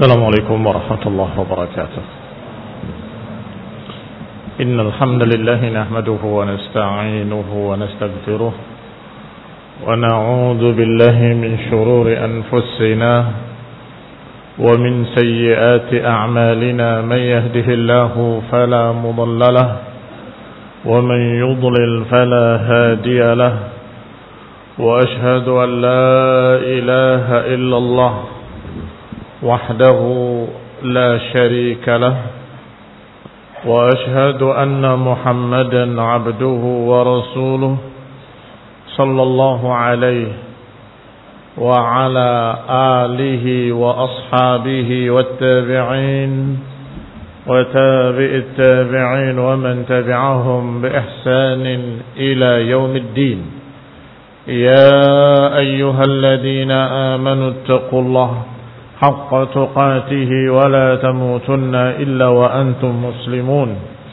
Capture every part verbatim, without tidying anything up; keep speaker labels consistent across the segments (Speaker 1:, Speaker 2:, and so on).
Speaker 1: السلام عليكم ورحمة الله وبركاته. إن الحمد لله نحمده ونستعينه ونستغفره ونعوذ بالله من شرور أنفسنا ومن سيئات أعمالنا. من يهده الله فلا مضل له ومن يضلل فلا هادي له، وأشهد أن لا إله إلا الله وحده لا شريك له، وأشهد أن محمدا عبده ورسوله صلى الله عليه وعلى آله وأصحابه والتابعين وتابع التابعين ومن تبعهم بإحسان إلى يوم الدين. يا أيها الذين آمنوا اتقوا الله حق تقاته ولا تموتن إلا وأنتم مسلمون.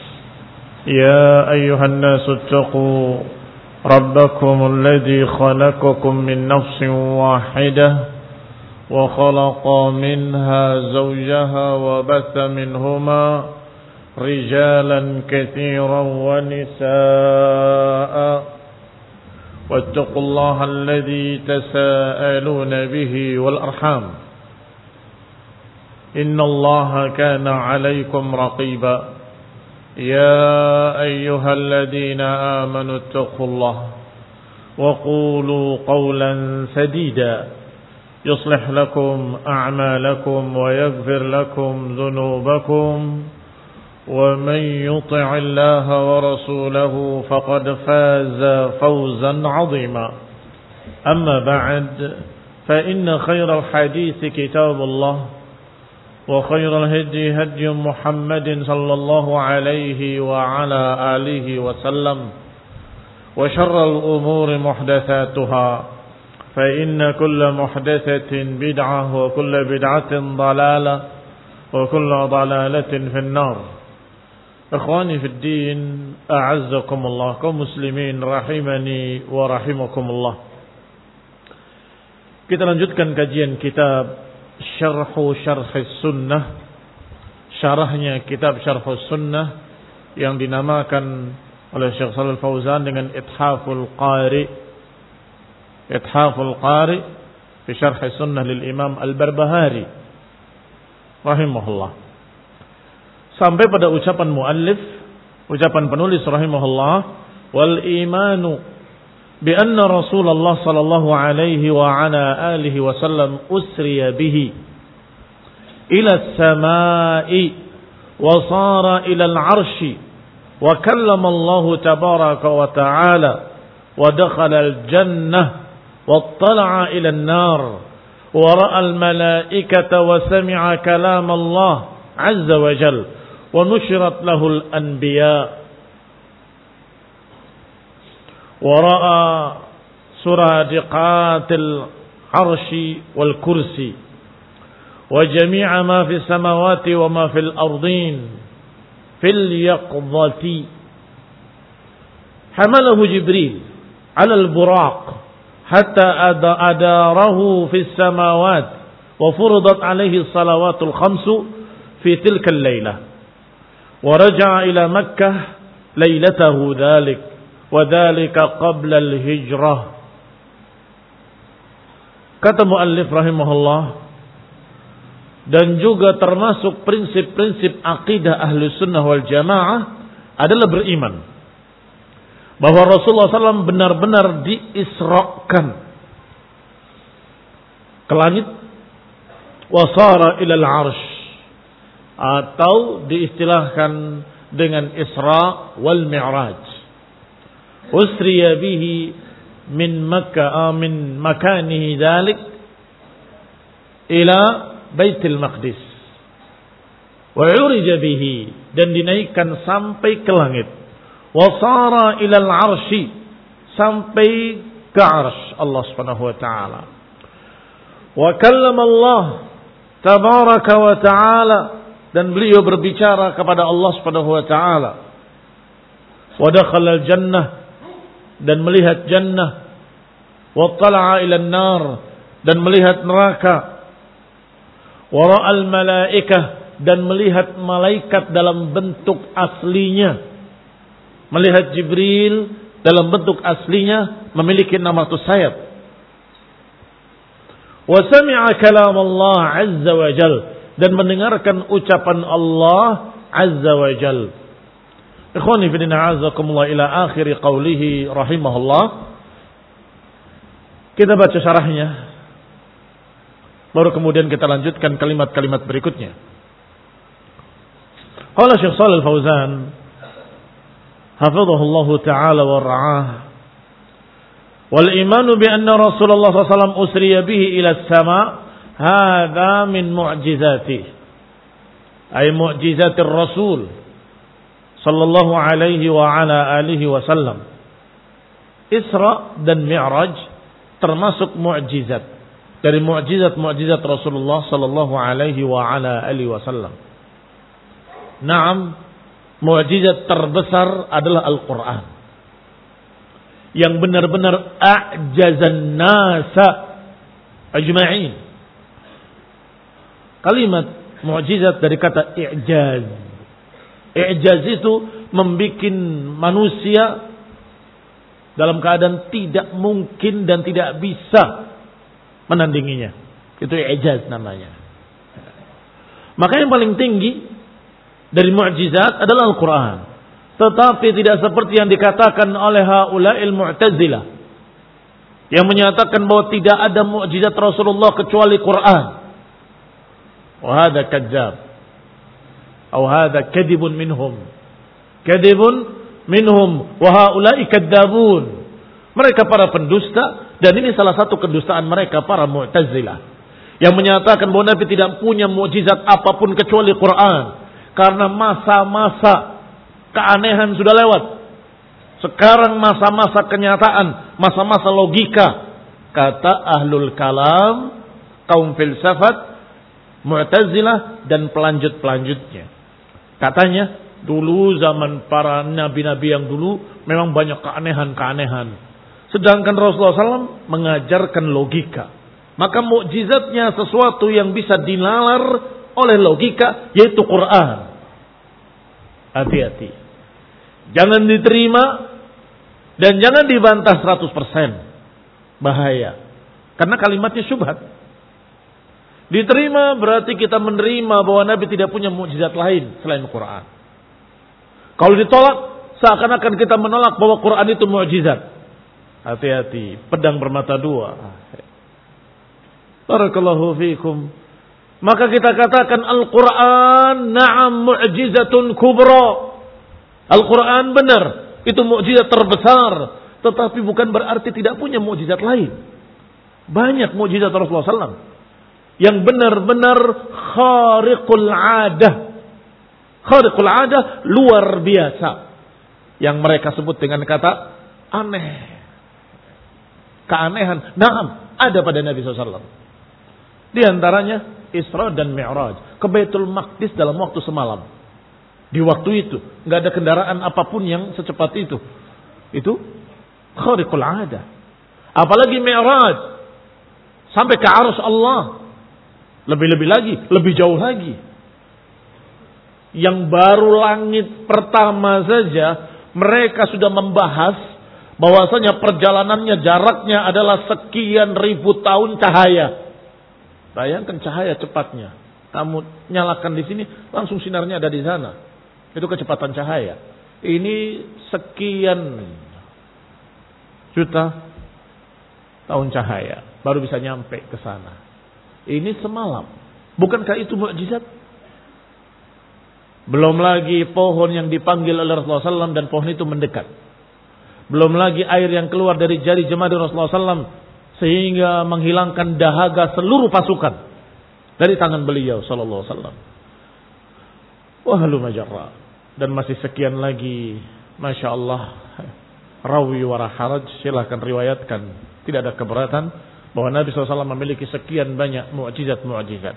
Speaker 1: يا أيها الناس اتقوا ربكم الذي خلقكم من نفس واحدة وخلق منها زوجها وبث منهما رجالا كثيرا ونساء، واتقوا الله الذي تساءلون به والأرحام إن الله كان عليكم رقيبا. يا أيها الذين آمنوا اتقوا الله وقولوا قولا سديدا يصلح لكم أعمالكم ويغفر لكم ذنوبكم، ومن يطع الله ورسوله فقد فاز فوزا عظيما. أما بعد، فإن خير الحديث كتاب الله، وخير الهدي هدي محمد صلى الله عليه وعلى آله وسلم، وشر الأمور محدثاتها، فإن كل محدثة بدعة وكل بدعة ضلالة وكل ضلالة في النار. إخواني في الدين، أعزكم الله، kaum muslimin rahimani wa rahimakumullah. Kita lanjutkan kajian kitab Syarhu Syarhis Sunnah, syarahnya kitab Syarhus Sunnah yang dinamakan oleh Syekh Shalal Fauzan dengan Ithaful Qari. Ithaful Qari fi Syarhis Sunnah lil Imam Al-Barbahari rahimahullah. Sampai pada ucapan muallif, ucapan penulis rahimahullah, wal imanu bi anna Rasulullah sallallahu alaihi wa ala alihi wasallam usriya bihi ila as-samaa'i wa sara ila al-'arsy wa kallama Allah tabaraka wa ta'ala wa dakhala al-jannah wa ittala'a ila an-nar wa ra'a al-malaa'ikata wa sami'a kalam Allah 'azza wa jalla wa nushirat lahu al-anbiya' ورأى سرادقات العرش والكرسي وجميع ما في السماوات وما في الأرضين في اليقظة. حمله جبريل على البراق حتى أداره في السماوات وفرضت عليه الصلوات الخمس في تلك الليلة، ورجع إلى مكة ليلته ذلك، وذلك قبل الهجرة. Kata muallif rahimahullah, dan juga termasuk prinsip-prinsip akidah ahlu sunnah wal jamaah adalah beriman bahwa Rasulullah sallallahu alaihi wasallam benar-benar diisrakan ke langit, wasara ilal arsh, atau diistilahkan dengan Isra wal Mi'raj. Usriya bihi min Makkah min makanihi dzalik ila Baitul Maqdis wa urija bihi, dan dinaikkan sampai ke langit, wa sara ila al-'arsy, sampai ke arsy Allah Subhanahu wa taala, wa kallama Allah tabaraka wa taala, dan beliau berbicara kepada Allah Subhanahu wa taala, wa dakhala al-jannah, dan melihat jannah, wa tala'a ila an-nar, dan melihat neraka, wa ra'al malaikah, dan melihat malaikat dalam bentuk aslinya. Melihat Jibril dalam bentuk aslinya memiliki enam ratus sayap. Wa sami'a kalam Allah azza wa jal, dan mendengarkan ucapan Allah azza wa jal. Ikhwani fi din a'azakumullah ila akhir qawlihi rahimahullah. Kita baca syarahnya, baru kemudian kita lanjutkan kalimat-kalimat berikutnya. Qala Syekh Shalih Al-Fauzan hafizahullah ta'ala wa ra'ah, wal imanu bi anna Rasulullah sallallahu alaihi wasallam usriya bihi ila as-sama' hadha min mu'jizati, ay mu'jizatir Rasul sallallahu alaihi wa ala alihi wasallam. Isra dan Mi'raj termasuk mu'jizat dari mu'jizat-mu'jizat Rasulullah sallallahu alaihi wa ala alihi wasallam. Naam, mu'jizat terbesar adalah Al-Quran, yang benar-benar a'jazan nasa ajma'in. Kalimat mu'jizat dari kata i'jaz. I'jaz itu membikin manusia dalam keadaan tidak mungkin dan tidak bisa menandinginya. Itu i'jaz namanya. Maka yang paling tinggi dari mu'jizat adalah Al-Quran. Tetapi tidak seperti yang dikatakan oleh haula'il Mu'tazilah, yang menyatakan bahwa tidak ada mu'jizat Rasulullah kecuali Quran. Wa hadha kadzab, atau hadha kadibun minhum. Kadibun minhum wa haula'i kadzabun. Mereka para pendusta, dan ini salah satu kedustaan mereka para Mu'tazilah, yang menyatakan bahwa Nabi tidak punya mu'jizat apapun kecuali Quran. Karena masa-masa keanehan sudah lewat. Sekarang masa-masa kenyataan, masa-masa logika. Kata ahlul kalam, kaum filsafat, Mu'tazilah dan pelanjut-pelanjutnya. Katanya, dulu zaman para nabi-nabi yang dulu memang banyak keanehan-keanehan. Sedangkan Rasulullah shallallahu alaihi wasallam mengajarkan logika. Maka mukjizatnya sesuatu yang bisa dinalar oleh logika, yaitu Quran. Hati-hati, jangan diterima dan jangan dibantah seratus persen. Bahaya, karena kalimatnya syubhat. Diterima berarti kita menerima bahwa Nabi tidak punya mukjizat lain selain Quran. Kalau ditolak, seakan-akan kita menolak bahwa Quran itu mukjizat. Hati-hati, pedang bermata dua. Barakallahu fiikum. Maka kita katakan Al-Quran na'am mu'jizatun kubra. Al-Quran benar, itu mukjizat terbesar. Tetapi bukan berarti tidak punya mukjizat lain. Banyak mukjizat Rasulullah shallallahu alaihi wasallam yang benar-benar khariqul adah. Khariqul adah, luar biasa. Yang mereka sebut dengan kata aneh. Keanehan, na'am, ada pada Nabi shallallahu alaihi wasallam. Di antaranya Isra dan Mi'raj ke Baitul Maqdis dalam waktu semalam. Di waktu itu nggak ada kendaraan apapun yang secepat itu. Itu khariqul ada. Apalagi Mi'raj sampai ke Arsy Allah. Lebih-lebih lagi, lebih jauh lagi. Yang baru langit pertama saja mereka sudah membahas bahwasanya perjalanannya jaraknya adalah sekian ribu tahun cahaya. Bayangkan cahaya cepatnya. Kamu nyalakan di sini, langsung sinarnya ada di sana. Itu kecepatan cahaya. Ini sekian juta tahun cahaya baru bisa nyampe ke sana. Ini semalam. Bukankah itu mukjizat? Belum lagi pohon yang dipanggil oleh Rasulullah shallallahu alaihi wasallam dan pohon itu mendekat. Belum lagi air yang keluar dari jari jemari Rasulullah shallallahu alaihi wasallam sehingga menghilangkan dahaga seluruh pasukan dari tangan beliau sallallahu alaihi wasallam. Wa halu majarra, dan masih sekian lagi, masya Allah. Rawi wa haraj, silahkan riwayatkan, tidak ada keberatan bahwa Nabi sallallahu alaihi wasallam memiliki sekian banyak mukjizat-mukjizat.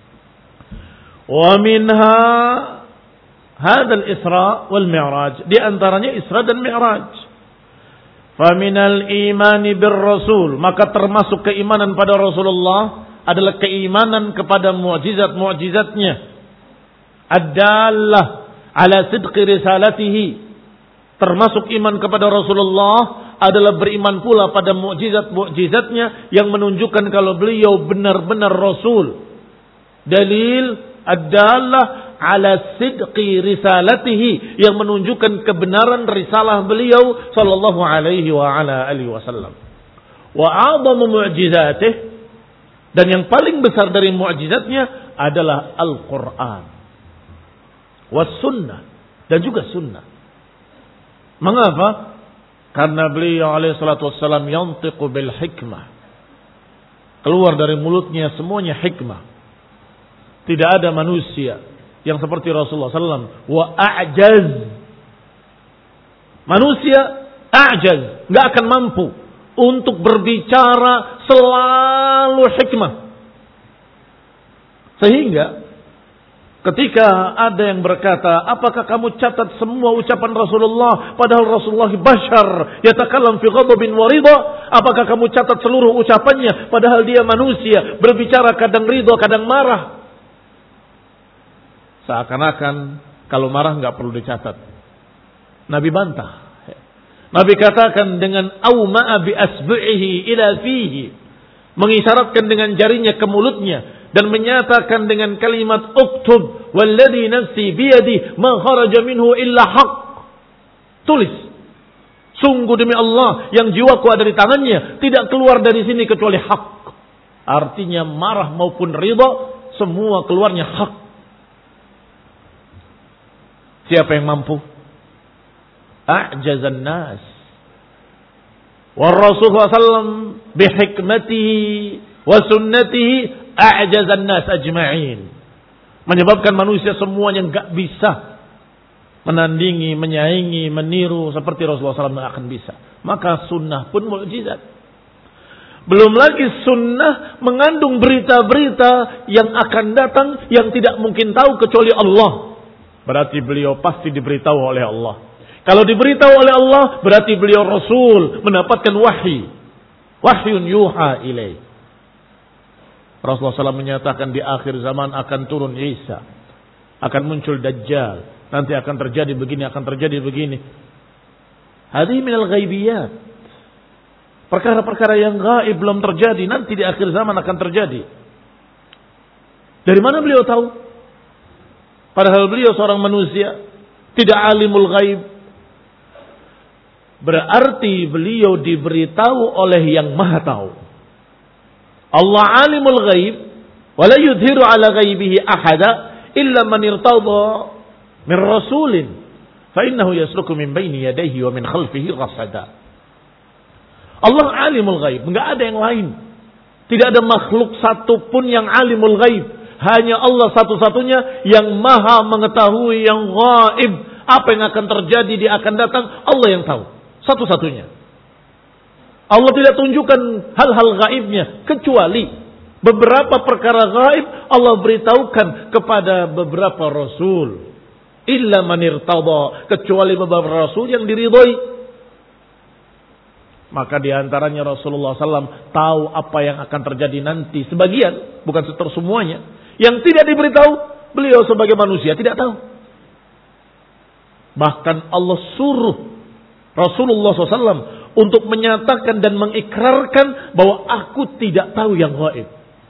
Speaker 1: Wa minha hadzal Isra wal Mi'raj, di antaranya Isra dan Mi'raj. Faminal imani bir Rasul, maka termasuk keimanan pada Rasulullah adalah keimanan kepada mu'jizat-mu'jizatnya. Ad-dallah ala sidqi risalatihi. Termasuk iman kepada Rasulullah adalah beriman pula pada mu'jizat-mu'jizatnya yang menunjukkan kalau beliau benar-benar Rasul. Dalil ad-dallah ala sidqi risalatihi, yang menunjukkan kebenaran risalah beliau sallallahu alaihi wa ala alihi wasallam. Wa a'zamu mu'jizatih, dan yang paling besar dari mu'jizatnya adalah Al-Quran. Was sunnah, dan juga sunnah. Mengapa? Karena beliau alaihi salatu wassalam yantiqu bil hikmah. Keluar dari mulutnya semuanya hikmah. Tidak ada manusia yang seperti Rasulullah sallallahu alaihi wasallam. Wa a'jaz. Manusia a'jaz, nggak akan mampu untuk berbicara selalu hikmah. Sehingga ketika ada yang berkata, apakah kamu catat semua ucapan Rasulullah padahal Rasulullah bashar yatakallam fi ghadabin wa ridha? Apakah kamu catat seluruh ucapannya padahal dia manusia, berbicara kadang ridha kadang marah? Seakan-akan kalau marah enggak perlu dicatat. Nabi bantah. Nabi katakan dengan auma'a bi asbu'ihi ila fihi, mengisyaratkan dengan jarinya ke mulutnya dan menyatakan dengan kalimat uktub walladhi nafsi biyadi ma kharaja minhu illa haq. Tulis, sungguh demi Allah yang jiwaku ada di tangannya, tidak keluar dari sini kecuali hak. Artinya marah maupun ridha semua keluarnya hak. Siapa yang mampu? A'jazan nas. Wa Rasulullah sallallahu alaihi wasallam bihikmatihi wa sunnatihi a'jazan nas ajma'in. Menyebabkan manusia semuanya enggak bisa menandingi, menyaingi, meniru seperti Rasulullah sallallahu alaihi wasallam akan bisa. Maka sunnah pun mukjizat. Belum lagi sunnah mengandung berita-berita yang akan datang yang tidak mungkin tahu kecuali Allah. Berarti beliau pasti diberitahu oleh Allah. Kalau diberitahu oleh Allah, berarti beliau Rasul, mendapatkan wahyi. Wahyun yuha ilaih. Rasulullah sallallahu alaihi wasallam menyatakan di akhir zaman akan turun Isa. Akan muncul Dajjal. Nanti akan terjadi begini, akan terjadi begini. Hadhi minal ghaibiyat. Perkara-perkara yang gaib belum terjadi, nanti di akhir zaman akan terjadi. Dari mana beliau tahu? Padahal beliau seorang manusia, tidak alimul ghaib. Berarti beliau diberitahu oleh yang maha tahu. Allah alimul ghaib, wa la yudhiru ala ghaibihi ahada illa man irtada min rasulin, fa innahu yasluku min baini yadayhi wa min khalfihi rasada. Allah alimul ghaib, enggak ada yang lain. Tidak ada makhluk satupun yang alimul ghaib. Hanya Allah satu-satunya yang maha mengetahui yang ghaib. Apa yang akan terjadi, dia akan datang, Allah yang tahu. Satu-satunya. Allah tidak tunjukkan hal-hal gaibnya. Kecuali beberapa perkara gaib Allah beritahukan kepada beberapa Rasul. Illa man irtada. Kecuali beberapa Rasul yang diridhoi. Maka diantaranya Rasulullah sallallahu alaihi wasallam tahu apa yang akan terjadi nanti. Sebagian, bukan semuanya. Yang tidak diberitahu, beliau sebagai manusia tidak tahu. Bahkan Allah suruh Rasulullah sallallahu alaihi wasallam untuk menyatakan dan mengikrarkan bahwa aku tidak tahu yang gaib.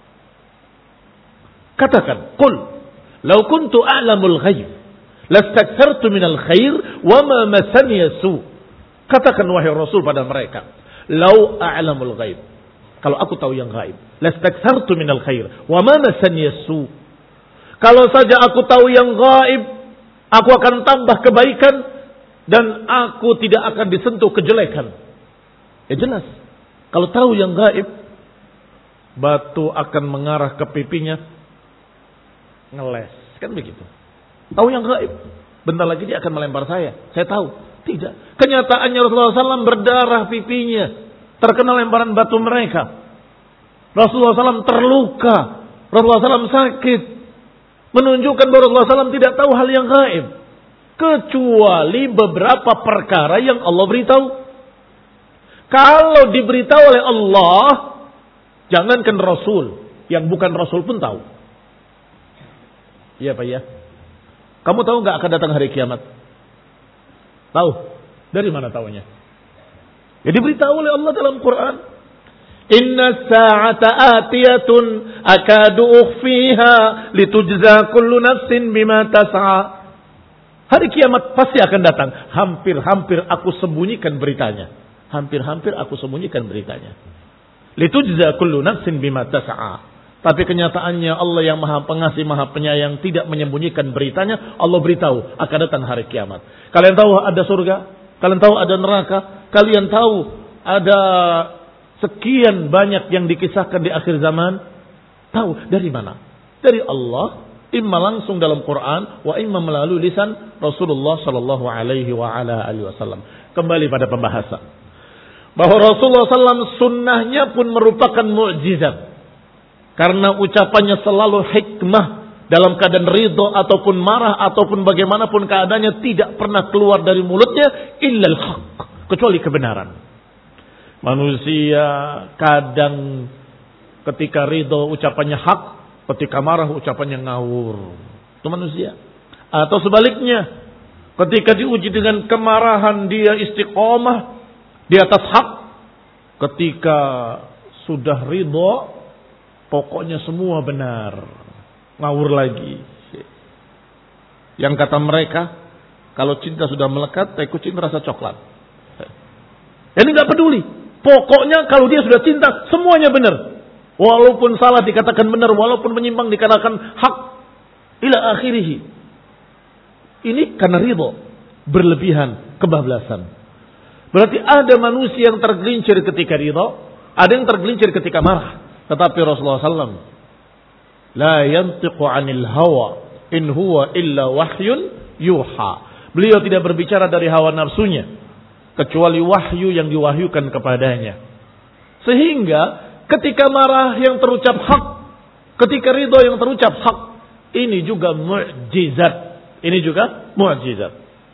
Speaker 1: Katakan, qul law kuntu a'lamul ghaib lastakthartu minal khair wa ma masani su. Katakan wahai Rasul pada mereka, lau a'lamul ghaib, kalau aku tahu yang gaib, lastakthartu minal khair wa ma masani su. Kalau saja aku tahu yang gaib, aku akan tambah kebaikan dan aku tidak akan disentuh kejelekan. Ya jelas, kalau tahu yang gaib, batu akan mengarah ke pipinya, ngeles, kan begitu. Tahu yang gaib, bentar lagi dia akan melempar saya, saya tahu. Tidak. Kenyataannya Rasulullah sallallahu alaihi wasallam berdarah pipinya, terkena lemparan batu mereka. Rasulullah sallallahu alaihi wasallam terluka, Rasulullah sallallahu alaihi wasallam sakit, menunjukkan bahwa Rasulullah sallallahu alaihi wasallam tidak tahu hal yang gaib, kecuali beberapa perkara yang Allah beritahu. Kalau diberitahu oleh Allah, jangankan Rasul, yang bukan Rasul pun tahu. Iya Pak ya. Kamu tahu nggak akan datang hari kiamat? Tahu? Dari mana tahunya? Ya diberitahu oleh Allah dalam Quran. Inna sa'ata atiyatun akadu ukhfiha litujza kullu nafsin bima tas'a. Hari kiamat pasti akan datang. Hampir-hampir aku sembunyikan beritanya. Hampir-hampir aku sembunyikan beritanya. Litujza kullu nafsin bima tas'a. Tapi kenyataannya Allah yang Maha Pengasih, Maha Penyayang tidak menyembunyikan beritanya. Allah beritahu akan datang hari kiamat. Kalian tahu ada surga, kalian tahu ada neraka, kalian tahu ada sekian banyak yang dikisahkan di akhir zaman. Tahu dari mana? Dari Allah, imma langsung dalam Quran, wa imma melalui lisan Rasulullah sallallahu alaihi wa ala alihi wasallam. Kembali pada pembahasan bahwa Rasulullah sallallahu alaihi wasallam sunnahnya pun merupakan mukjizat. Karena ucapannya selalu hikmah, dalam keadaan ridho ataupun marah ataupun bagaimanapun keadaannya tidak pernah keluar dari mulutnya illal haq, kecuali kebenaran. Manusia kadang ketika ridho ucapannya hak, ketika marah ucapannya ngawur. Itu manusia. Atau sebaliknya, ketika diuji dengan kemarahan dia istiqomah di atas hak, ketika sudah ridho pokoknya semua benar. Ngawur lagi. Yang kata mereka, kalau cinta sudah melekat, tai kucing rasa coklat. Ini gak peduli. Pokoknya kalau dia sudah cinta, semuanya benar. Walaupun salah dikatakan benar, walaupun menyimpang dikatakan hak. Ila akhirih. Ini karena ridho. Berlebihan, kebablasan. Berarti ada manusia yang tergelincir ketika ridho, ada yang tergelincir ketika marah. Tetapi Rasulullah sallallahu alaihi wasallam la yantiqu 'anil hawa in huwa illa wahyun yuha. Beliau tidak berbicara dari hawa nafsunya kecuali wahyu yang diwahyukan kepadanya. Sehingga ketika marah yang terucap hak, ketika ridho yang terucap hak, ini juga mukjizat. Ini juga mukjizat.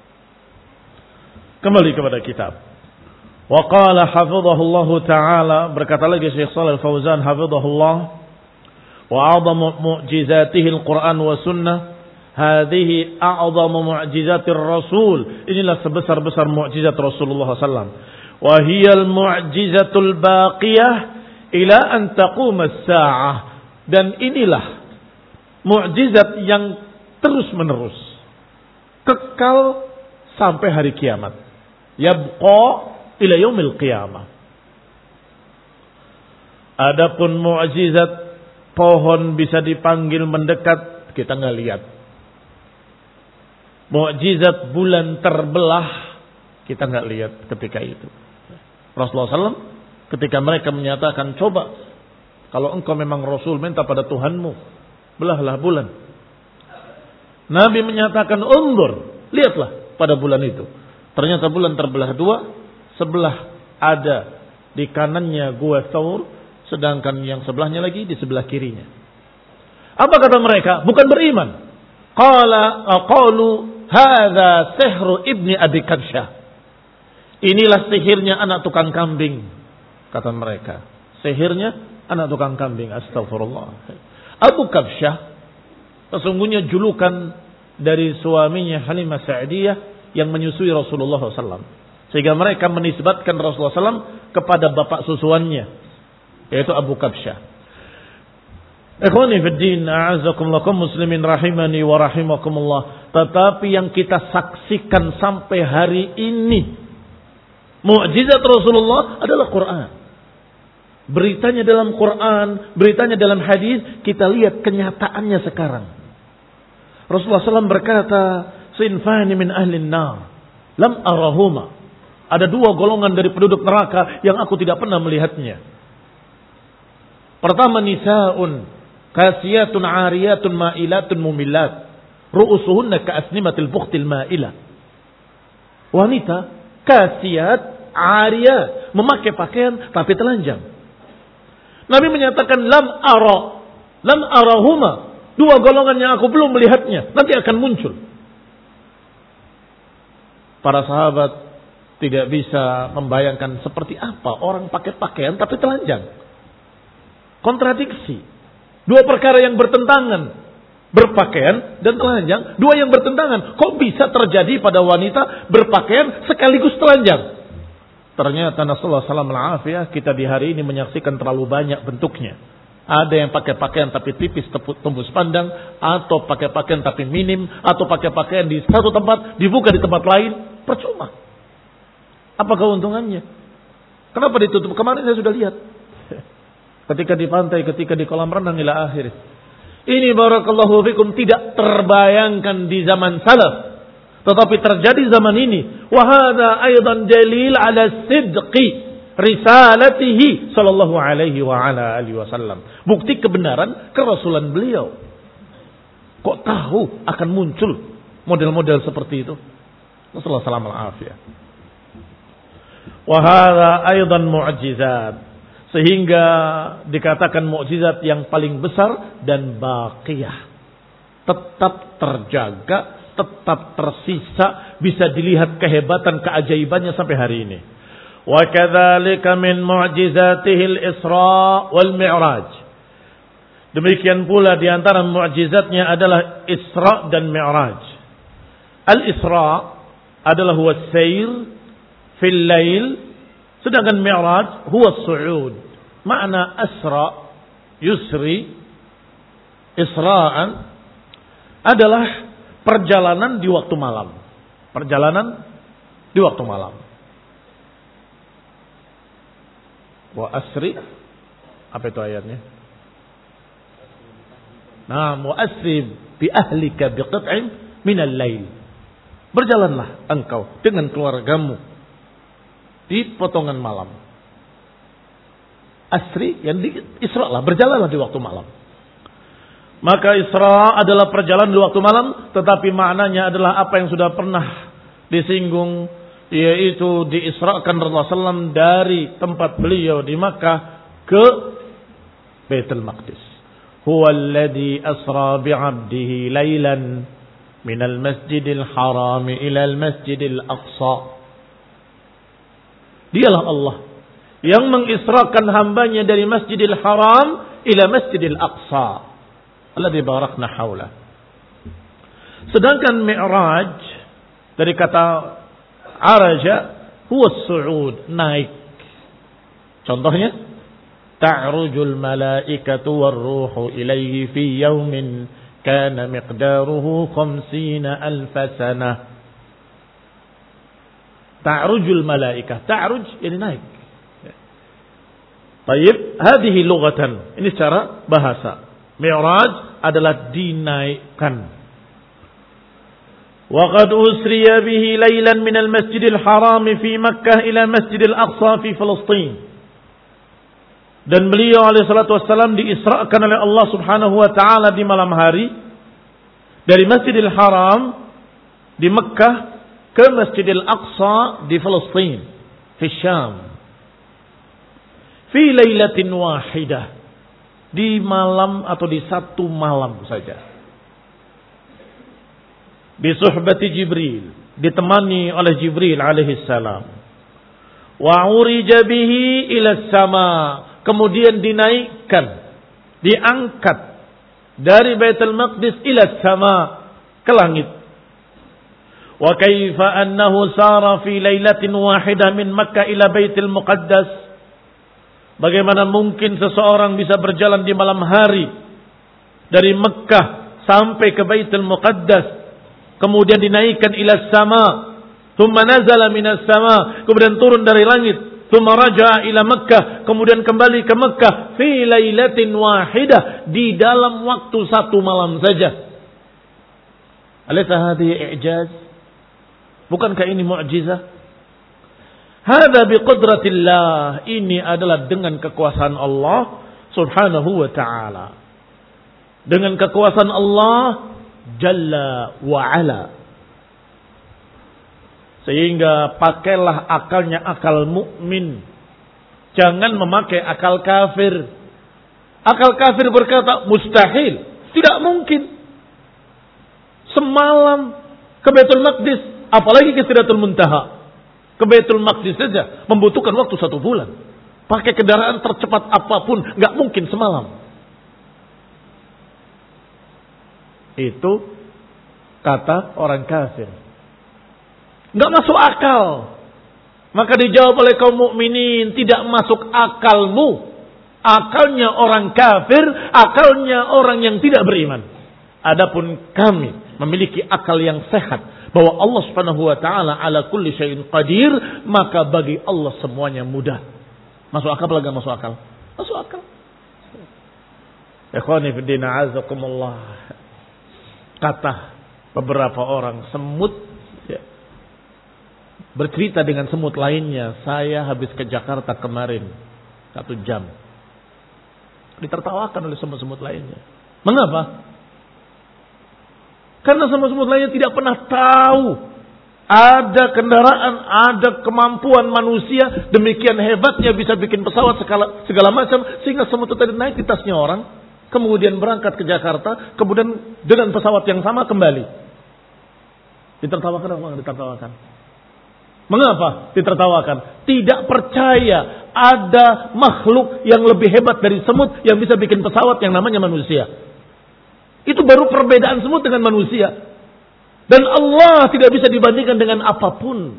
Speaker 1: Kembali kepada kitab. Wa qala hafizahullahu ta'ala, berkata lagi Syekh Shalih Al-Fauzan hafizahullah, wa a'zamu mu'jizatihi al-Qur'an wa sunnah, hadhihi a'zamu mu'jizatir Rasul. Inilah sebesar-besar mukjizat Rasulullah sallallahu alaihi wasallam. Wa hiya al-mu'jizatul baqiyah ila an taquma as-sa'ah. Dan inilah mukjizat yang terus-menerus, kekal sampai hari kiamat. Yabqa ila yaumil qiyamah. Adapun mukjizat pohon bisa dipanggil mendekat, kita nggak lihat. Mukjizat bulan terbelah, kita nggak lihat ketika itu. Rasulullah sallallahu alaihi wasallam ketika mereka menyatakan, coba kalau engkau memang Rasul, minta pada Tuhanmu, belahlah bulan. Nabi menyatakan, undur, lihatlah pada bulan itu. Ternyata bulan terbelah dua. Sebelah ada di kanannya Gua Thaur, sedangkan yang sebelahnya lagi di sebelah kirinya. Apa kata mereka? Bukan beriman. Qala qalu hadza sihru ibni Abi Kabsyah. Inilah sihirnya anak tukang kambing, kata mereka. Sihirnya anak tukang kambing. Astagfirullah. Abu Kabsyah sesungguhnya julukan dari suaminya Halimah Sa'diyah yang menyusui Rasulullah sallallahu alaihi wasallam. Sehingga mereka menisbatkan Rasulullah sallallahu alaihi wasallam kepada bapak susuannya, yaitu Abu Kabsyah. Ikhwani fid din, a'azzakumullah muslimin rahimani wa rahimakumullah. Tetapi yang kita saksikan sampai hari ini, mukjizat Rasulullah adalah Quran. Beritanya dalam Quran, beritanya dalam hadis, kita lihat kenyataannya sekarang. Rasulullah sallallahu alaihi wasallam berkata, sinfani min ahlin nar, lam arahuma. Ada dua golongan dari penduduk neraka yang aku tidak pernah melihatnya. Pertama, nisaun kasiyatun ariyatun ma'ilatun mumilat, ru'usuhunna ka'asnimatil bukhtil ma'ilah. Wanita kasiyat, ariyat, memakai pakaian tapi telanjang. Nabi menyatakan lam ara, lam arahuma. Dua golongan yang aku belum melihatnya, nanti akan muncul. Para sahabat tidak bisa membayangkan seperti apa orang pakai pakaian tapi telanjang. Kontradiksi. Dua perkara yang bertentangan. Berpakaian dan telanjang. Dua yang bertentangan. Kok bisa terjadi pada wanita berpakaian sekaligus telanjang? Ternyata Nasallahu alaihi wasallam kita di hari ini menyaksikan terlalu banyak bentuknya. Ada yang pakai pakaian tapi tipis tembus pandang, atau pakai pakaian tapi minim, atau pakai pakaian di satu tempat dibuka di tempat lain, percuma. Apa keuntungannya? Kenapa ditutup? Kemarin saya sudah lihat. Ketika di pantai, ketika di kolam renang ila akhir. Ini barakallahu fikum tidak terbayangkan di zaman salaf. Tetapi terjadi zaman ini. Wa hadza aidan dalil ala sidqi risalatihi sallallahu alaihi wa ala alihi wasallam. Bukti kebenaran kerasulan beliau. Kok tahu akan muncul model-model seperti itu? Sallallahu alaihi wasallam. Wa hadza aidan mu'jizat. Sehingga dikatakan mukjizat yang paling besar dan baqiyah. Tetap terjaga, tetap tersisa, bisa dilihat kehebatan keajaibannya sampai hari ini. Wa kadzalika min mu'jizatihi al-Isra wal Mi'raj. Demikian pula di antara mukjizatnya adalah Isra dan Mi'raj. Al-Isra adalah huwa as-sayr fil lail, sedangkan Mi'raj huwa as-su'ud. Makna asra yusri isra'an adalah perjalanan di waktu malam. Perjalanan di waktu malam. Wa asri, apa itu ayatnya? Nah, wa asri bi ahlika bi qit'in min al-lail. Berjalanlah engkau dengan keluargamu di potongan malam. Asri yang di Isra lah, berjalanlah di waktu malam. Maka Isra adalah perjalanan di waktu malam, tetapi maknanya adalah apa yang sudah pernah disinggung, yaitu diisrakan Rasulullah sallallahu alaihi wasallam dari tempat beliau di Makkah ke Baitul Maqdis. Huwa alladhi asra bi'abdihi laylan minal masjidil haram ila al masjidil aqsa. Dialah Allah yang mengisrakan hambanya dari Masjidil Haram ila Masjidil Aqsa alladzi barakna haula. Sedangkan Mi'raj dari kata araja huwa as-su'ud, naik. Contohnya ta'rujul malaikatu war-ruhu ilayhi fi yawmin kana miqdaruhu khamsina alf sanah. Ta'rujul malaikah, ta'ruj ini naik. Baik, hadhihi lughatan. Ini secara bahasa. Mi'raj adalah dinaikkan. Wa qad usriya bihi laylan min al-Masjidil Haram fi Makkah ila Masjidil Aqsa fi Palestin. Dan beliau alaihi salatu wassalam diisrakan oleh Allah Subhanahu wa taala di malam hari dari Masjidil Haram di Makkah ke Masjidil Aqsa di Palestin, di Syam. Fi lailatin wahidah, di malam atau di satu malam saja. Bi suhbati Jibril, ditemani oleh Jibril alaihi salam. Wa urija bihi ila sama, kemudian dinaikkan, diangkat dari Baitul Maqdis ila sama, ke langit. Wa kaifa annahu sara fi lailatin wahidah min Makkah ila Baitul Muqaddas. Bagaimana mungkin seseorang bisa berjalan di malam hari dari Mekah sampai ke Baitul Muqaddas, kemudian dinaikkan ila sama, thumma nazala minas sama, kemudian turun dari langit, thumma raja'a ila Mekah, kemudian kembali ke Mekah fi lailatin wahidah, di dalam waktu satu malam saja. Alaysa hadhihi i'jaz? Bukankah ini mukjizat? Hada biqudratillah, ini adalah dengan kekuasaan Allah Subhanahu wa ta'ala. Dengan kekuasaan Allah Jalla wa ala. Sehingga pakailah akalnya akal mukmin. Jangan memakai akal kafir. Akal kafir berkata mustahil, tidak mungkin. Semalam ke Baitul Maqdis, apalagi ke Sidratul Muntaha. Ke Baitul Maqdis saja membutuhkan waktu satu bulan. Pakai kendaraan tercepat apapun, nggak mungkin semalam. Itu kata orang kafir. Enggak masuk akal. Maka dijawab oleh kaum mukminin, tidak masuk akalmu. Akalnya orang kafir, akalnya orang yang tidak beriman. Adapun kami memiliki akal yang sehat, bahwa Allah Subhanahu wa taala ala kulli syai'in qadir, maka bagi Allah semuanya mudah. Masuk akal atau enggak masuk akal? Masuk akal. Ikhwani fi din, a'azakumullah. Kata beberapa orang, semut ya, bercerita dengan semut lainnya, saya habis ke Jakarta kemarin satu jam. Ditertawakan oleh semut-semut lainnya. Mengapa? Karena semut-semut lainnya tidak pernah tahu ada kendaraan, ada kemampuan manusia demikian hebatnya bisa bikin pesawat segala, segala macam, sehingga semut itu tadi naik di tasnya orang, kemudian berangkat ke Jakarta, kemudian dengan pesawat yang sama kembali. Ditertawakan atau ditertawakan? Mengapa ditertawakan? Tidak percaya ada makhluk yang lebih hebat dari semut yang bisa bikin pesawat yang namanya manusia. Itu baru perbedaan semut dengan manusia. Dan Allah tidak bisa dibandingkan dengan apapun.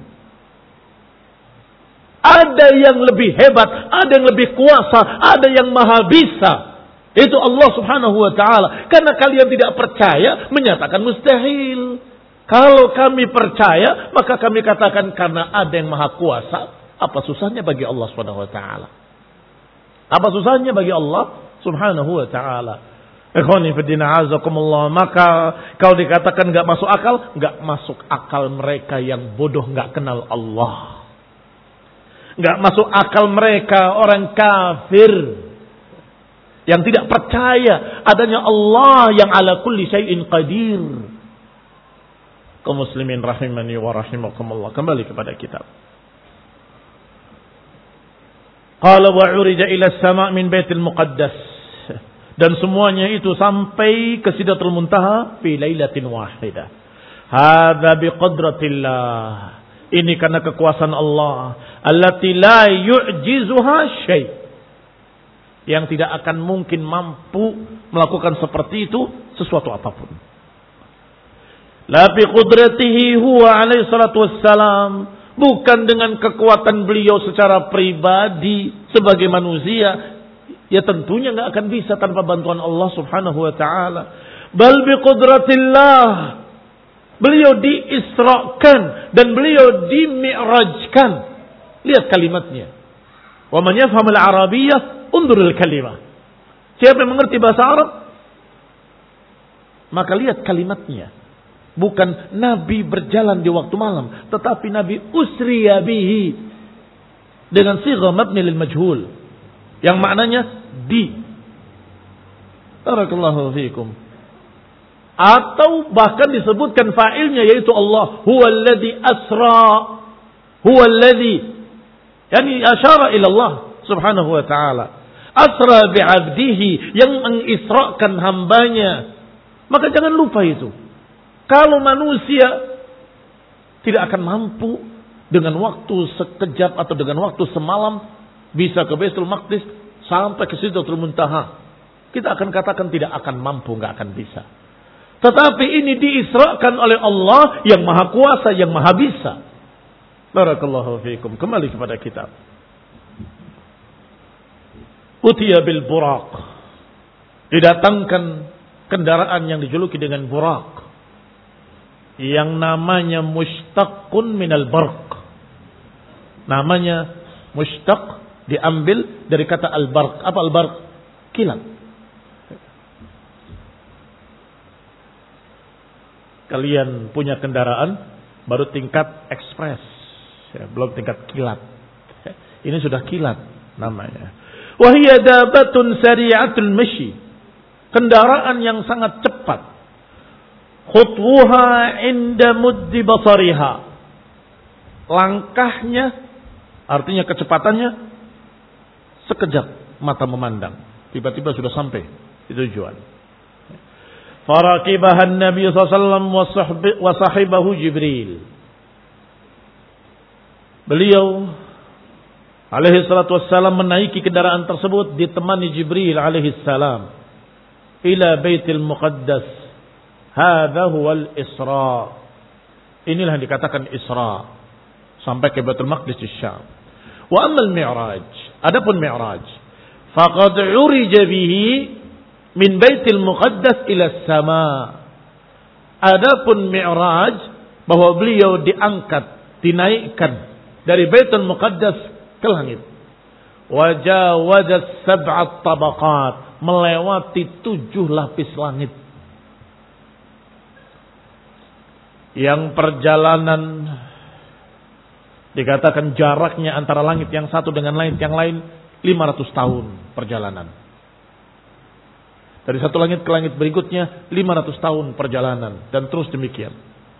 Speaker 1: Ada yang lebih hebat, ada yang lebih kuasa, ada yang maha bisa. Itu Allah Subhanahu wa taala. Karena kalian tidak percaya, menyatakan mustahil. Kalau kami percaya, maka kami katakan karena ada yang maha kuasa. Apa susahnya bagi Allah Subhanahu wa taala? Apa susahnya bagi Allah Subhanahu wa taala? Ikhwani fi din, a'azakumullah. Maka kalau dikatakan enggak masuk akal, enggak masuk akal mereka yang bodoh, enggak kenal Allah. Enggak masuk akal mereka orang kafir yang tidak percaya adanya Allah yang ala kulli syai'in qadir. Kaum muslimin rahimani wa rahimakumullah. Kembali kepada kitab. Qala wa urija ila as-sama' min baitil muqaddas. Dan semuanya itu sampai ke Sidratul Muntaha fi lailatin wahidah. Hadza biqudratillah. Ini karena kekuasaan Allah, allati la yu'jizuha syai'. Yang tidak akan mungkin mampu melakukan seperti itu sesuatu apapun. La bi qudratihi huwa alaihi salatu wassalam, bukan dengan kekuatan beliau secara pribadi sebagai manusia. Ya tentunya enggak akan bisa tanpa bantuan Allah Subhanahu wa taala. Bal bi qudratillah. Beliau diisrakan dan beliau dimi'rajkan. Lihat kalimatnya. Wa man yafham al-arabiyyah unzur al-kalimah. Siapa yang mengerti bahasa Arab, maka lihat kalimatnya. Bukan Nabi berjalan di waktu malam, tetapi Nabi usriya bihi dengan sigha mabni lil majhul, yang maknanya di. Barakallahu fiikum. Atau bahkan disebutkan fa'ilnya yaitu Allah, huwallazi asra, huwallazi, yani asyara ila Allah Subhanahu wa taala. Asra bi'abdihi, yang mengisrakan hambanya. Maka jangan lupa itu. Kalau manusia tidak akan mampu dengan waktu sekejap atau dengan waktu semalam bisa ke Baitul Maqdis sampai ke Sidratul Muntaha, kita akan katakan tidak akan mampu, nggak akan bisa. Tetapi ini diisrakan oleh Allah yang maha kuasa, yang maha bisa. Barakallahu fiikum. Kembali kepada kitab. Utiya bil buraq. Didatangkan kendaraan yang dijuluki dengan buraq, yang namanya mushtaqun minal barq. Namanya mushtaq diambil dari kata al-barq. Apa al-barq? Kilat. Kalian punya kendaraan baru tingkat ekspres, ya, belum tingkat kilat. Ini sudah kilat namanya. Wa hiya dabatun sari'atul mashi. Kendaraan yang sangat cepat. Khutwuha inda muddi basariha. Langkahnya, artinya kecepatannya, sekejap mata memandang. Tiba-tiba sudah sampai di tujuan. Faraqibahan Nabi sallallahu alaihi wasallam wa sahibahu Jibril. Beliau alaihi salatu wassalam menaiki kendaraan tersebut ditemani Jibril alaihi salam ila Baitul Muqaddas, Hadza huwal Isra. Inilah yang dikatakan Isra. Sampai ke Baitul Maqdis di Syam. Wa ammal Mi'raj. Adapun Mi'raj. Faqad urija bihi min Baitul Muqaddas ila as-sama. Adapun Mi'raj, bahwa beliau diangkat, dinaikkan dari Baitul Muqaddas ke langit. Wajawazat sab'at tabaqat, melewati tujuh lapis langit. Yang perjalanan dikatakan jaraknya antara langit yang satu dengan langit yang lain lima ratus tahun perjalanan. Dari satu langit ke langit berikutnya lima ratus tahun perjalanan, dan terus demikian.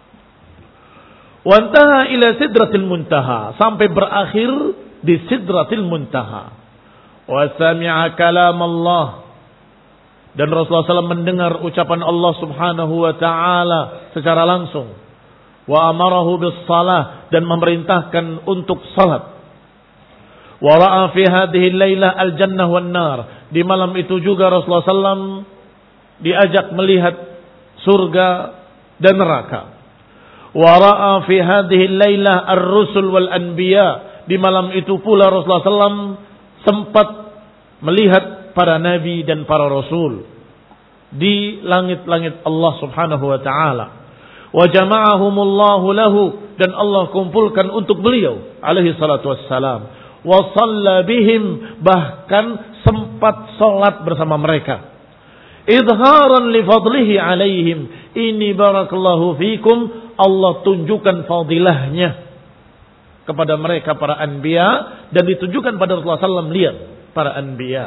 Speaker 1: Wantaha ila sidratil muntaha, sampai berakhir di sidratil muntaha. Wa sami'a kalam Allah, dan Rasulullah shallallahu alaihi wasallam mendengar ucapan Allah subhanahu wa ta'ala secara langsung. Wa amarahu bis salah, dan memerintahkan untuk salat. Wa ra'a fi hadhihi al-lailah al-jannah wan nar, di malam itu juga Rasulullah shallallahu alaihi wasallam diajak melihat surga dan neraka. Wa ra'a fi hadhihi al-lailah ar-rusul wal anbiya, di malam itu pula Rasulullah shallallahu alaihi wasallam sempat melihat para nabi dan para rasul di langit-langit Allah subhanahu wa ta'ala. Wa jama'ahumullahu lahu, dan Allah kumpulkan untuk beliau alaihi salatu wassalam. Wa shalla bihim, bahkan sempat salat bersama mereka. Idharan li fadlihi alaihim, ini barakallahu fikum, Allah tunjukkan fadilahnya kepada mereka para anbiya, dan ditunjukkan pada Rasulullah sallallahu alaihi wasallam lihat para anbiya.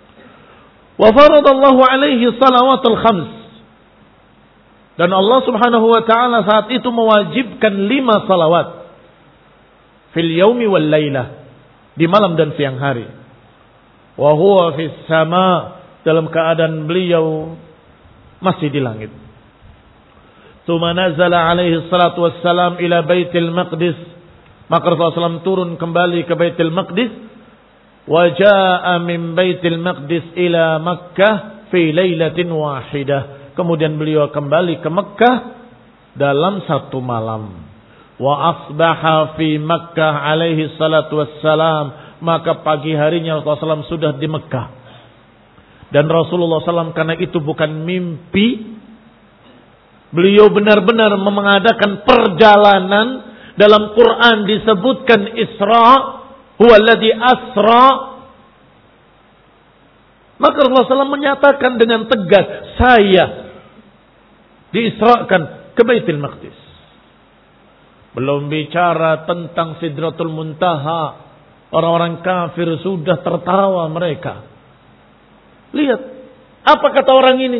Speaker 1: Wa faradallahu alaihi salawatul khams, dan Allah subhanahu wa ta'ala saat itu mewajibkan lima salawat fil yaumi wal lailah, di malam dan siang hari. Wa huwa fis sama, dalam keadaan beliau masih di langit. Tsumma nazala alaihi salatu wassalam ila Baitul Maqdis, maka Rasulullah sallallahu alaihi wasallam turun kembali ke Baitul Maqdis. Wa jaa min Baitul Maqdis ila Makkah fi lailatin wahidah, kemudian beliau kembali ke Mekkah dalam satu malam. Wa asbaha fi Makkah alaihi salatu wassalam, maka pagi harinya Rasulullah sallallahu alaihi wasallam sudah di Mekkah. Dan Rasulullah sallallahu alaihi wasallam karena itu bukan mimpi, beliau benar-benar mengadakan perjalanan. Dalam Quran disebutkan Isra, huwa alladhi asra. Maka Rasulullah sallallahu alaihi wasallam menyatakan dengan tegas, saya diisrakan ke Baitul Maqdis. Belum bicara tentang Sidratul Muntaha, orang-orang kafir sudah tertawa mereka. Lihat, apa kata orang ini?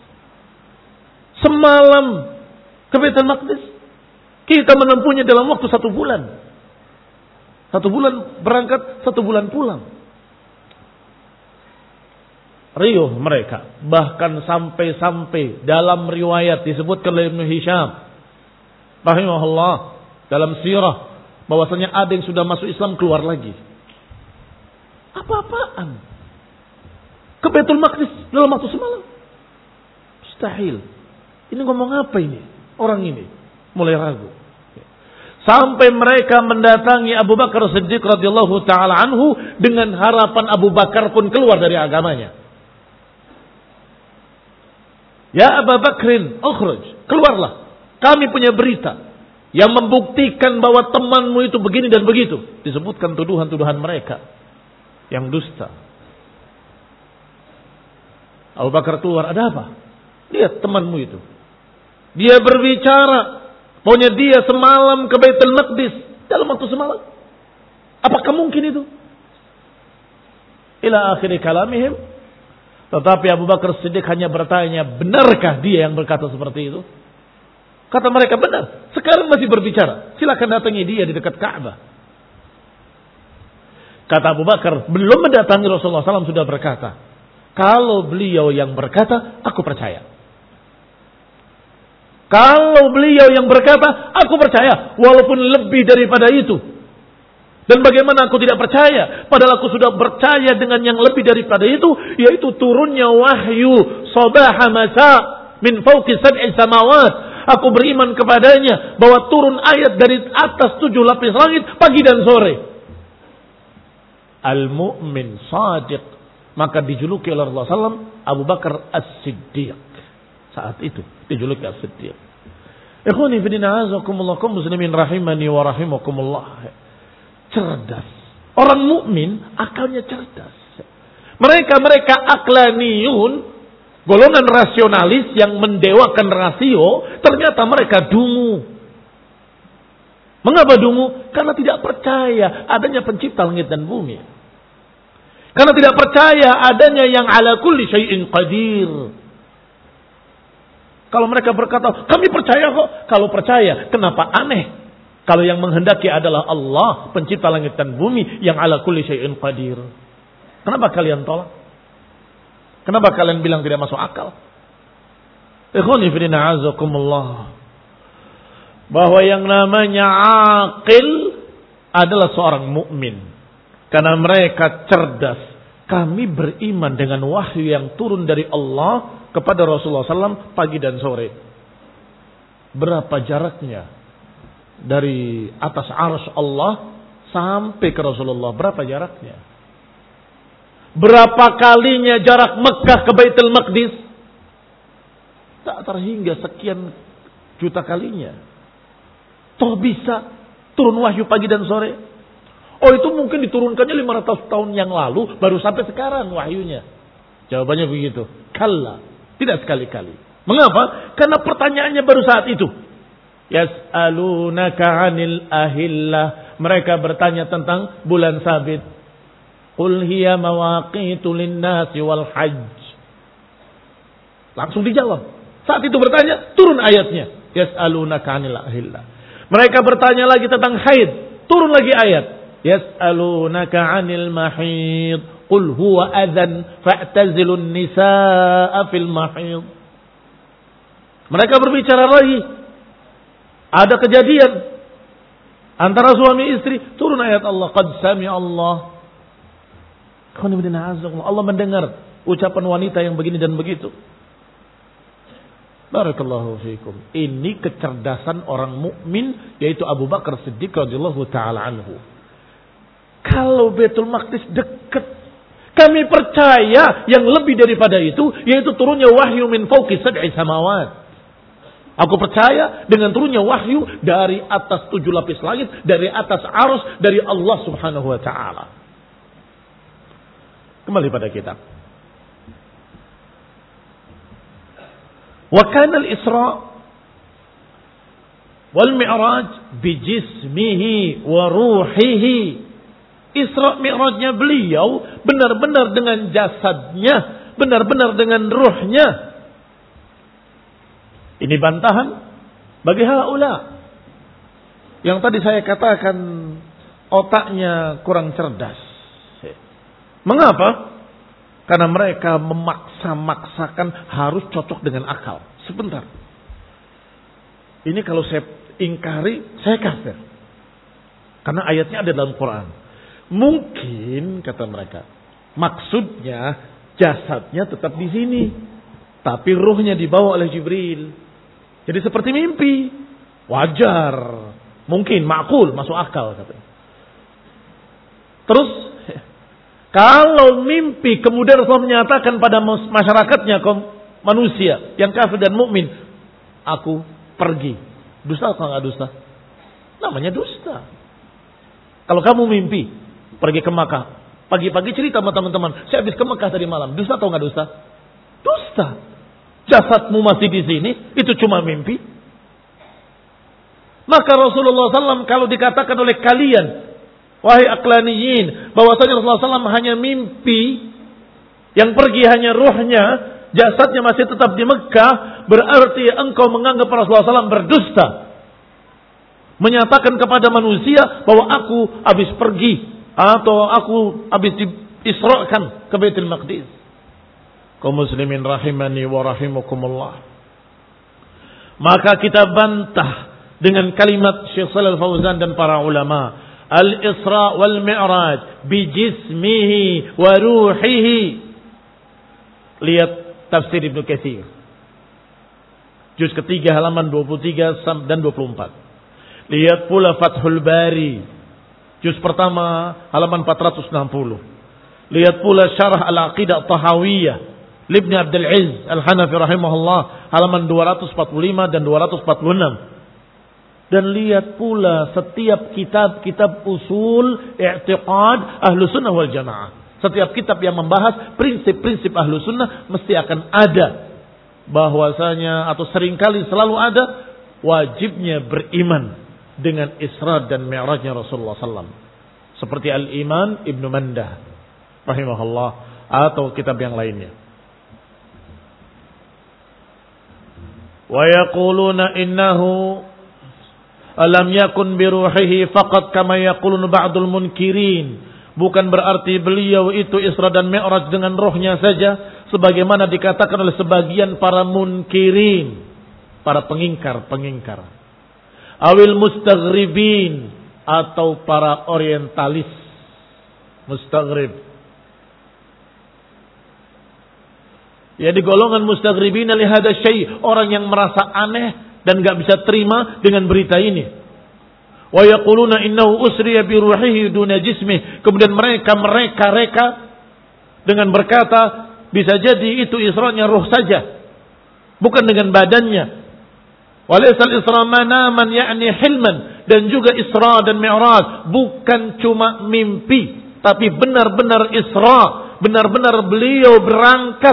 Speaker 1: Semalam ke Baitul Maqdis, kita menempuhnya dalam waktu satu bulan. Satu bulan berangkat, satu bulan pulang. Riuh mereka. Bahkan sampai-sampai dalam riwayat disebutkan oleh Ibnu Hisham rahimahullah dalam sirah, bahwasanya ada yang sudah masuk Islam keluar lagi. Apa-apaan? Ke Baitul Maqdis dalam waktu semalam? Mustahil. Ini ngomong apa ini? Orang ini mulai ragu. Sampai mereka mendatangi Abu Bakar Siddiq radhiyallahu taala anhu dengan harapan Abu Bakar pun keluar dari agamanya. Ya Abu Bakrin, ukhruj, keluarlah. Kami punya berita yang membuktikan bahwa temanmu itu begini dan begitu. Disebutkan tuduhan-tuduhan mereka yang dusta. Abu Bakar keluar, ada apa? Lihat temanmu itu. Dia berbicara, pokoknya dia semalam ke Baitul Maqdis dalam waktu semalam. Apakah mungkin itu? Ila akhiri kalamihim. Tetapi Abu Bakar Siddiq hanya bertanya, benarkah dia yang berkata seperti itu? Kata mereka, benar. Sekarang masih berbicara. Silakan datangi dia di dekat Ka'bah. Kata Abu Bakar, belum mendatangi Rasulullah sallallahu alaihi wasallam sudah berkata, kalau beliau yang berkata, aku percaya. Kalau beliau yang berkata, aku percaya. Walaupun lebih daripada itu. Dan bagaimana aku tidak percaya? Padahal aku sudah percaya dengan yang lebih daripada itu. Yaitu turunnya wahyu. Sabaha masa. min fawqi sab'i samawat. Aku beriman kepadanya bahwa turun ayat dari atas tujuh lapis langit pagi dan sore. Al-mu'min shadiq, maka dijuluki oleh Rasulullah sallallahu alaihi wasallam Abu Bakar As-Siddiq. Saat itu dijuluki As-Siddiq. Ikhwani fi din a'azakumullah, kaum muslimin rahimani wa rahimakumullah. Cerdas. Orang mukmin akalnya cerdas. Mereka-mereka aklaniyun, golongan rasionalis yang mendewakan rasio, ternyata mereka dungu. Mengapa dungu? Karena tidak percaya adanya pencipta langit dan bumi. Karena tidak percaya adanya yang ala kulli syai'in qadir. Kalau mereka berkata, kami percaya kok. Kalau percaya, kenapa aneh? Kalau yang menghendaki adalah Allah, pencipta langit dan bumi, yang ala kulli syai'in qadir. Kenapa kalian tolak? Kenapa kalian bilang tidak masuk akal? Ikhwani fillah a'azakumullah. Bahwa yang namanya aqil adalah seorang mukmin. Karena mereka cerdas. Kami beriman dengan wahyu yang turun dari Allah kepada Rasulullah sallallahu alaihi wasallam pagi dan sore. Berapa jaraknya dari atas arsy Allah sampai ke Rasulullah? Berapa jaraknya? Berapa kalinya jarak Mekah ke Baitul Maqdis? Tak terhingga sekian juta kalinya. Toh bisa turun wahyu pagi dan sore? Oh, itu mungkin diturunkannya lima ratus tahun yang lalu, baru sampai sekarang wahyunya. Jawabannya begitu. Kalla, tidak sekali-kali. Mengapa? Karena pertanyaannya baru saat itu. Yas'alunaka 'anil ahillah. Mereka bertanya tentang bulan sabit. Qul hiya mawaqitu lin-nasi wal hajj. Langsung dijawab. Saat itu bertanya, turun ayatnya. Yas'alunaka 'anil ahillah. Mereka bertanya lagi tentang haid, turun lagi ayat. Yas'alunaka 'anil mahid. Qul huwa adhan fa'tazilun nisaa fil mahid. Mereka berbicara lagi. Ada kejadian antara suami istri, turun ayat Allah. Qad sami'a Allah. Allah mendengar ucapan wanita yang begini dan begitu. Barakallahu fiikum. Ini kecerdasan orang mukmin, yaitu Abu Bakar Siddiq radhiyallahu taala anhu. Kalau Baitul Maqdis dekat, kami percaya yang lebih daripada itu, yaitu turunnya wahyu min fawqi sab'i samawat. Aku percaya dengan turunnya wahyu dari atas tujuh lapis langit, dari atas arsy, dari Allah Subhanahu wa taala. Kembali pada kitab. Wa kana al-Isra wal Mi'raj bi jismihi wa ruhihi. Isra Mi'rajnya beliau benar-benar dengan jasadnya, benar-benar dengan ruhnya. Ini bantahan bagi haula yang tadi saya katakan otaknya kurang cerdas. Mengapa? Karena mereka memaksa-maksakan harus cocok dengan akal. Sebentar. Ini kalau saya ingkari, saya kafir. Karena ayatnya ada dalam Quran. Mungkin, kata mereka, maksudnya jasadnya tetap di sini. Tapi ruhnya dibawa oleh Jibril. Jadi seperti mimpi. Wajar. Mungkin, makul, masuk akal. Katanya. Terus, kalau mimpi kemudian Rasulullah menyatakan pada masyarakatnya, kaum manusia yang kafir dan mukmin, aku pergi. Dusta atau enggak dusta? Namanya dusta. Kalau kamu mimpi pergi ke Makkah, pagi-pagi cerita sama teman-teman, saya habis ke Makkah tadi malam. Dusta atau enggak dusta? Dusta. Jasadmu masih di sini, itu cuma mimpi. Maka Rasulullah sallallahu alaihi wasallam kalau dikatakan oleh kalian, wahai aklaniyin, bahwasanya Rasulullah sallallahu alaihi wasallam hanya mimpi, yang pergi hanya ruhnya, jasadnya masih tetap di Mekah, berarti engkau menganggap Rasulullah sallallahu alaihi wasallam berdusta. Menyatakan kepada manusia bahwa aku habis pergi, atau aku habis diisrakan ke Baitul Maqdis. Kaum muslimin rahimani wa rahimakumullah. Maka kita bantah dengan kalimat Syekh Shalal Fauzan dan para ulama. Al-Isra wal Mi'raj bijismihi wa ruhihi. Lihat tafsir Ibnu Katsir. Juz ketiga halaman dua puluh tiga dan dua puluh empat. Lihat pula Fathul Bari. Juz pertama halaman empat ratus enam puluh. Lihat pula Syarah Al-Aqidah Tahawiyah Ibnu Abdul Aziz Al-Hanafi rahimahullah halaman dua ratus empat puluh lima dan dua ratus empat puluh enam. Dan lihat pula setiap kitab-kitab usul i'tiqad Ahlus Sunnah wal Jamaah. Setiap kitab yang membahas prinsip-prinsip Ahlus Sunnah mesti akan ada bahwasanya atau seringkali selalu ada wajibnya beriman dengan Isra dan Mi'rajnya Rasulullah sallallahu alaihi wasallam. Seperti Al-Iman Ibnu Mandah rahimahullah atau kitab yang lainnya. Wa yaquluna innahu alam yakun biruhihi faqat kama yaqulun ba'dul munkirin. Bukan berarti beliau itu Isra dan Mi'raj dengan rohnya saja, sebagaimana dikatakan oleh sebagian para munkirin, para pengingkar-pengingkar. Awil mustaghribin, atau para orientalis. Mustaghrib. Ya, di golongan mustaghribin li hada syai', orang yang merasa aneh dan enggak bisa terima dengan berita ini. Wa yaquluna innahu usriya bi ruhihi duna jismihi. Kemudian mereka mereka-reka dengan berkata, bisa jadi itu Isra-nya ruh saja, bukan dengan badannya. Walaysal Isra manaman ya'ni hilman, dan juga Isra dan Mi'raj bukan cuma mimpi, tapi benar-benar Isra, benar-benar beliau berangkat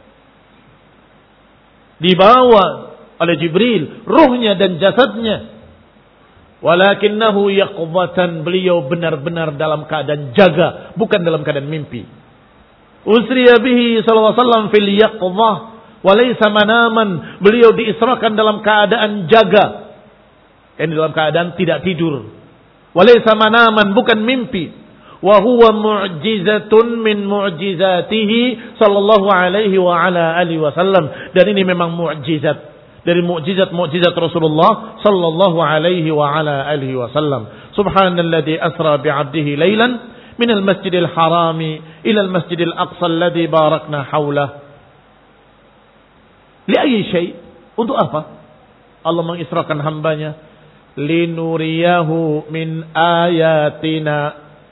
Speaker 1: dibawa oleh Jibril ruhnya dan jasadnya. Walakinnahu yaqdhatan, beliau benar-benar dalam keadaan jaga, bukan dalam keadaan mimpi. Usriya bihi sallallahu alaihi wasallam fil yaqdhah wa laysa manaman, beliau diisrakan dalam keadaan jaga, ini dalam keadaan tidak tidur. Wa laysa manaman, bukan mimpi. Wa huwa mu'jizatun min mu'jizatihi sallallahu alaihi wa ala alihi wasallam, dan ini memang mu'jizat dari mukjizat-mukjizat Rasulullah sallallahu alaihi wa ala alihi wasallam. Subhanalladzi asra bi'abdihi lailan minal masjidil harami ila al masjidil aqsa alladzi barakna haulah. Li ayyi syai'? Untuk apa Allah mengisrakan hambanya? Linuriyahu min ayatina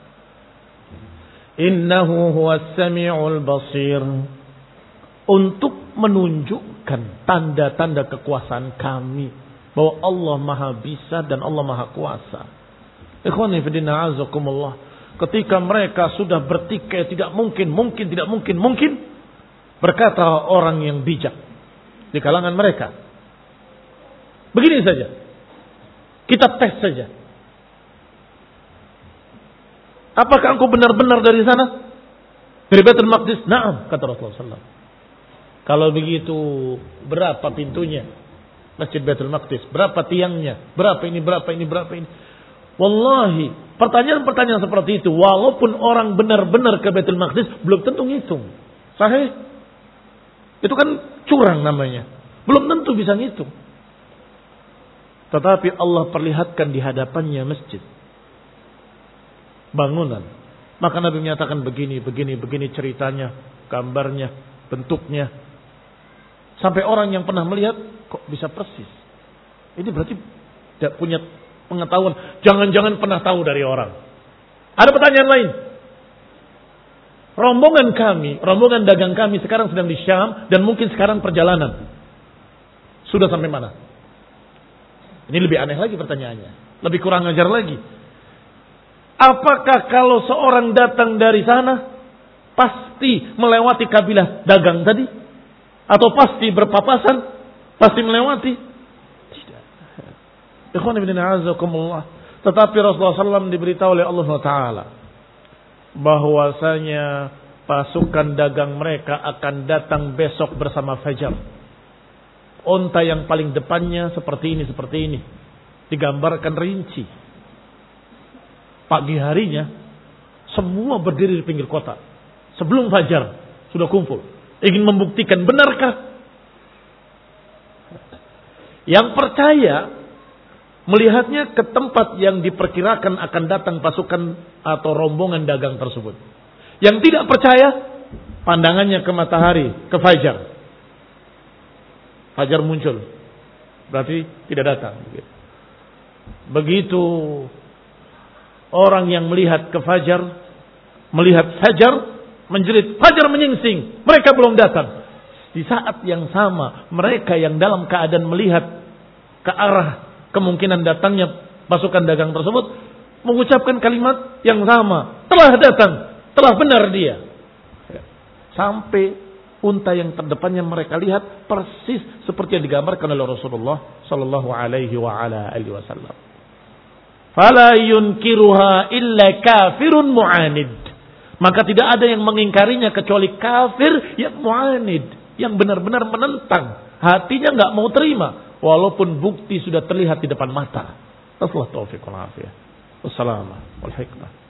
Speaker 1: innahu huwas samiul basir. Untuk menunjukkan tanda-tanda kekuasaan kami, bahwa Allah Maha Bisa dan Allah Maha Kuasa. Ikhwani fillah azakumullah, ketika mereka sudah bertikai tidak mungkin, mungkin, tidak mungkin, mungkin, berkata orang yang bijak di kalangan mereka, begini saja, kita tes saja, apakah engkau benar-benar dari sana, dari Baitul Maqdis? Naam, kata Rasulullah sallallahu alaihi wasallam. Kalau begitu, berapa pintunya Masjid Baitul Maqdis? Berapa tiangnya? Berapa ini, berapa ini, berapa ini? Wallahi, pertanyaan-pertanyaan seperti itu, walaupun orang benar-benar ke Baitul Maqdis, belum tentu ngitung. Sahih? Itu kan curang namanya. Belum tentu bisa ngitung. Tetapi Allah perlihatkan di hadapannya masjid, bangunan. Maka Nabi menyatakan begini, begini, begini ceritanya, gambarnya, bentuknya. Sampai orang yang pernah melihat, kok bisa persis. Ini berarti tidak punya pengetahuan. Jangan-jangan pernah tahu dari orang. Ada pertanyaan lain. Rombongan kami, rombongan dagang kami sekarang sedang di Syam, dan mungkin sekarang perjalanan. Sudah sampai mana? Ini lebih aneh lagi pertanyaannya. Lebih kurang ajar lagi. Apakah kalau seorang datang dari sana, pasti melewati kabilah dagang tadi? Atau pasti berpapasan, pasti melewati? Tidak. Ikhwan ibn a'azakumullah. Tetapi Rasulullah sallallahu alaihi wasallam diberitahu oleh Allah Taala bahwasanya pasukan dagang mereka akan datang besok bersama fajar. Unta yang paling depannya seperti ini, seperti ini. Digambarkan rinci. Pagi harinya semua berdiri di pinggir kota. Sebelum fajar sudah kumpul. Ingin membuktikan benarkah? Yang percaya melihatnya ke tempat yang diperkirakan akan datang pasukan atau rombongan dagang tersebut. Yang tidak percaya, pandangannya ke matahari, ke fajar. Fajar muncul. berarti tidak datang. Begitu orang yang melihat ke fajar, melihat fajar menjerit, fajar menyingsing, mereka belum datang. Di saat yang sama, mereka yang dalam keadaan melihat ke arah kemungkinan datangnya pasukan dagang tersebut, mengucapkan kalimat yang sama, telah datang, telah benar dia. Sampai unta yang terdepannya mereka lihat persis seperti yang digambarkan oleh Rasulullah sallallahu alaihi wa ala alihi wasallam. Fala yunkiruha illa kafirun mu'anid. Maka tidak ada yang mengingkarinya kecuali kafir yang mu'anid, yang benar-benar menentang, hatinya enggak mau terima walaupun bukti sudah terlihat di depan mata. Wassalamualaikum warahmatullahi wabarakatuh. Wassalamu wal hikmah.